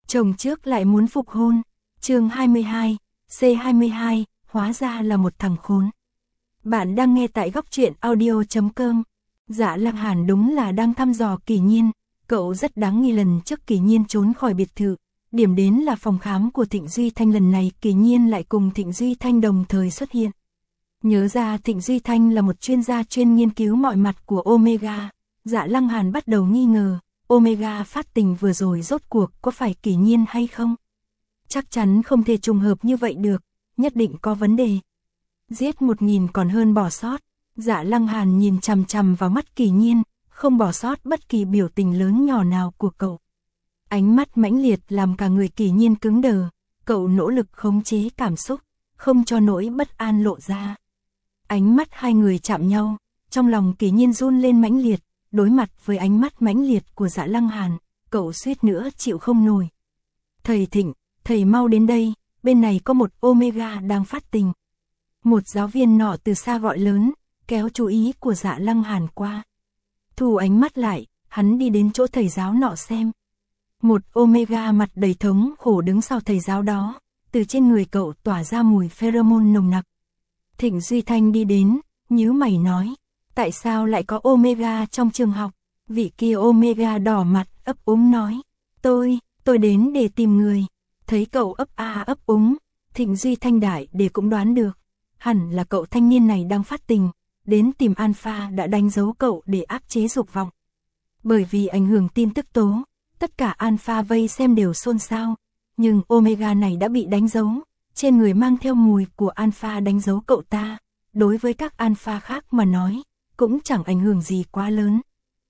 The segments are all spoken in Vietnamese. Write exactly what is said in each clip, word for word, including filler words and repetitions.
chồng trước lại muốn phục hôn. Chương hai mươi hai, C hai mươi hai, hóa ra là một thằng khốn. Bạn đang nghe tại góc truyện audio chấm com. Dạ Lăng Hàn đúng là đang thăm dò Kỳ Nhiên, cậu rất đáng nghi lần trước Kỳ Nhiên trốn khỏi biệt thự, điểm đến là phòng khám của Thịnh Duy Thanh, lần này Kỳ Nhiên lại cùng Thịnh Duy Thanh đồng thời xuất hiện. Nhớ ra Thịnh Duy Thanh là một chuyên gia chuyên nghiên cứu mọi mặt của Omega, Dạ Lăng Hàn bắt đầu nghi ngờ, Omega phát tình vừa rồi rốt cuộc có phải Kỳ Nhiên hay không? Chắc chắn không thể trùng hợp như vậy được, nhất định có vấn đề. Giết một nghìn còn hơn bỏ sót, Dạ Lăng Hàn nhìn chằm chằm vào mắt Kỳ Nhiên, không bỏ sót bất kỳ biểu tình lớn nhỏ nào của cậu. Ánh mắt mãnh liệt làm cả người Kỳ Nhiên cứng đờ, cậu nỗ lực khống chế cảm xúc, không cho nỗi bất an lộ ra. Ánh mắt hai người chạm nhau, trong lòng Kỳ Nhiên run lên mãnh liệt, đối mặt với ánh mắt mãnh liệt của Dạ Lăng Hàn, cậu suýt nữa chịu không nổi. Thầy Thịnh, thầy mau đến đây, bên này có một Omega đang phát tình. Một giáo viên nọ từ xa gọi lớn, kéo chú ý của Dạ Lăng Hàn qua. Thu ánh mắt lại, hắn đi đến chỗ thầy giáo nọ xem. Một Omega mặt đầy thống khổ đứng sau thầy giáo đó, từ trên người cậu tỏa ra mùi pheromone nồng nặc. Thịnh Duy Thanh đi đến, nhíu mày nói, tại sao lại có Omega trong trường học? Vị kia Omega đỏ mặt, ấp úng nói, tôi, tôi đến để tìm người. Thấy cậu ấp a ấp úng, Thịnh Duy Thanh đại để cũng đoán được, hẳn là cậu thanh niên này đang phát tình, đến tìm Alpha đã đánh dấu cậu để áp chế dục vọng. Bởi vì ảnh hưởng tin tức tố, tất cả Alpha vây xem đều xôn xao, nhưng Omega này đã bị đánh dấu, trên người mang theo mùi của Alpha đánh dấu cậu ta, đối với các Alpha khác mà nói, cũng chẳng ảnh hưởng gì quá lớn.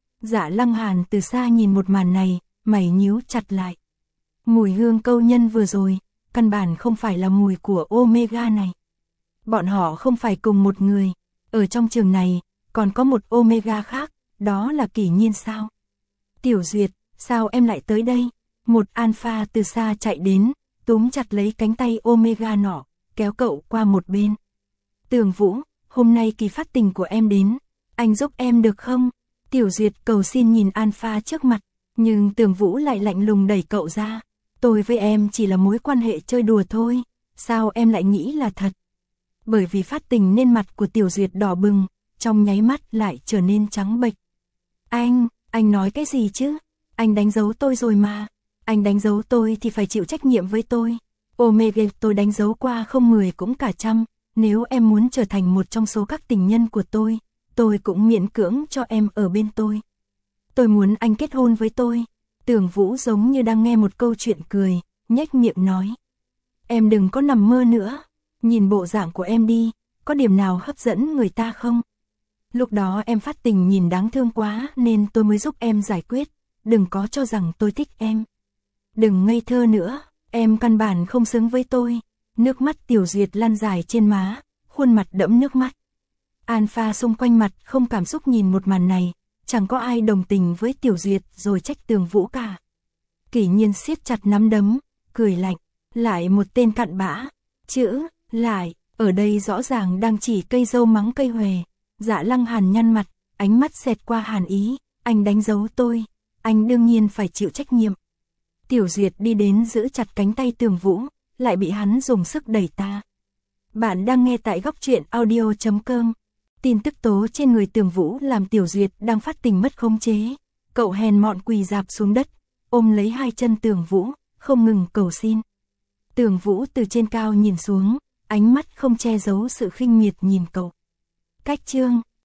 Dạ Lăng Hàn từ xa nhìn một màn này, mày nhíu chặt lại. Mùi hương câu nhân vừa rồi, căn bản không phải là mùi của Omega này. Bọn họ không phải cùng một người, ở trong trường này, còn có một Omega khác, đó là Kỳ Nhiên sao? Tiểu Duyệt, sao em lại tới đây? Một Alpha từ xa chạy đến, túm chặt lấy cánh tay Omega nọ, kéo cậu qua một bên. Tường Vũ, hôm nay kỳ phát tình của em đến, anh giúp em được không? Tiểu Duyệt cầu xin nhìn Alpha trước mặt, nhưng Tường Vũ lại lạnh lùng đẩy cậu ra. Tôi với em chỉ là mối quan hệ chơi đùa thôi, sao em lại nghĩ là thật? Bởi vì phát tình nên mặt của Tiểu Duyệt đỏ bừng, trong nháy mắt lại trở nên trắng bệch. Anh, anh nói cái gì chứ? Anh đánh dấu tôi rồi mà. Anh đánh dấu tôi thì phải chịu trách nhiệm với tôi. Omega tôi đánh dấu qua không mười cũng cả trăm. Nếu em muốn trở thành một trong số các tình nhân của tôi, tôi cũng miễn cưỡng cho em ở bên tôi. Tôi muốn anh kết hôn với tôi. Tưởng Vũ giống như đang nghe một câu chuyện cười, nhếch miệng nói. Em đừng có nằm mơ nữa. Nhìn bộ dạng của em đi, có điểm nào hấp dẫn người ta không? Lúc đó em phát tình nhìn đáng thương quá nên tôi mới giúp em giải quyết. Đừng có cho rằng tôi thích em. Đừng ngây thơ nữa, em căn bản không xứng với tôi. Nước mắt Tiểu Duyệt lăn dài trên má, khuôn mặt đẫm nước mắt. Alpha xung quanh mặt không cảm xúc nhìn một màn này, chẳng có ai đồng tình với Tiểu Duyệt rồi trách Tường Vũ cả. Kỳ Nhiên siết chặt nắm đấm, cười lạnh, lại một tên cặn bã. Chữ, lại, ở đây rõ ràng đang chỉ cây dâu mắng cây huề. Dạ Lăng Hàn nhăn mặt, ánh mắt xẹt qua hàn ý, anh đánh dấu tôi, anh đương nhiên phải chịu trách nhiệm. Tiểu Duyệt đi đến giữ chặt cánh tay Tường Vũ, lại bị hắn dùng sức đẩy ta. Bạn đang nghe tại góc truyện audio chấm com. Tin tức tố trên người Tường Vũ làm Tiểu Duyệt đang phát tình mất khống chế. Cậu hèn mọn quỳ rạp xuống đất, ôm lấy hai chân Tường Vũ, không ngừng cầu xin. Tường Vũ từ trên cao nhìn xuống, ánh mắt không che giấu sự khinh miệt nhìn cậu. Cách chương